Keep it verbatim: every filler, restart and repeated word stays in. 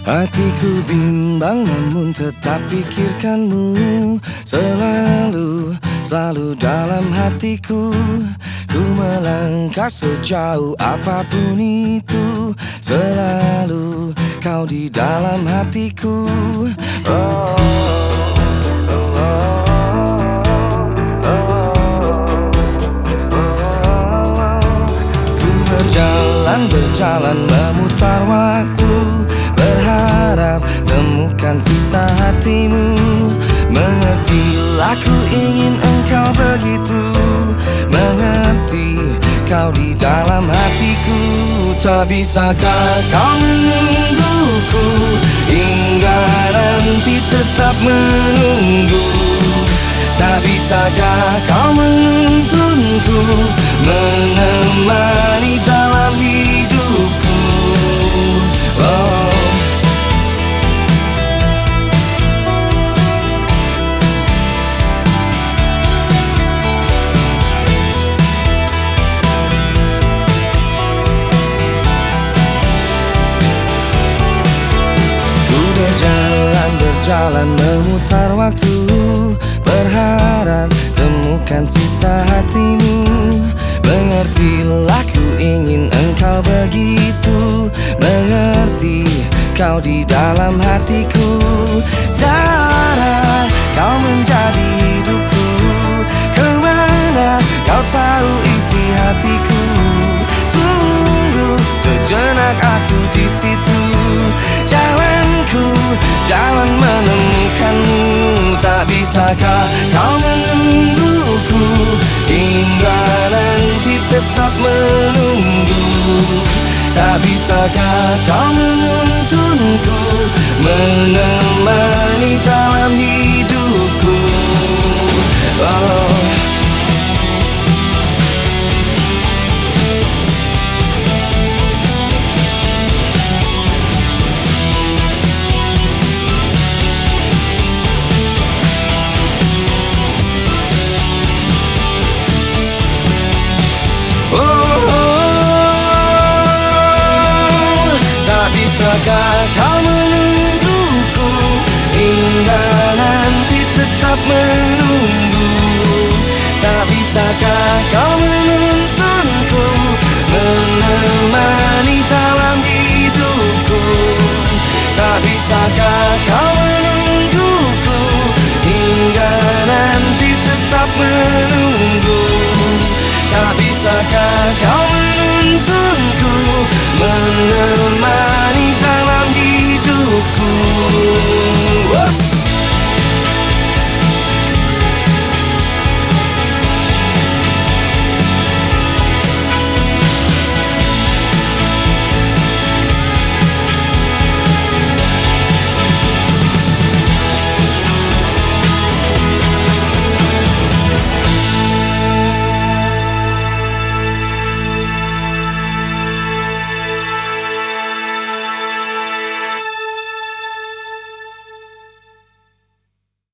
Hatiku bimbang namun tetap pikirkanmu. Selalu, selalu dalam hatiku. Ku melangkah sejauh apapun itu. Selalu kau di dalam hatiku. Oh, oh, oh. Berjalan, berjalan memutar waktu, berharap temukan sisa hatimu. Mengertilah ku ingin engkau begitu. Mengerti kau di dalam hatiku. Tak bisakah kau menungguku hingga nanti tetap menunggu. Tak bisakah kau menuntunku menemani dalam hidupku. Oh. Ku berjalan, berjalan memutar waktu, berharap temukan sisa hatimu. Mengertilah ku ingin engkau begitu. Mengerti kau di dalam hatiku. Darah kau menjadi hidupku. Kemana kau tahu isi hatiku. Tunggu sejenak aku di situ. Jalanku, jalan menemukanmu. Tak bisakah kau menungguku hingga nanti tetap menunggu. Tak bisakah kau menuntunku menemani dalam hidupku. Oh. Bisakah kau menungguku hingga nanti tetap menunggu. Tak bisakah kau menuntunku menemani dalam hidupku. Tak bisakah kau menungguku hingga nanti tetap menunggu. Tak bisakah kau menuntunku menemani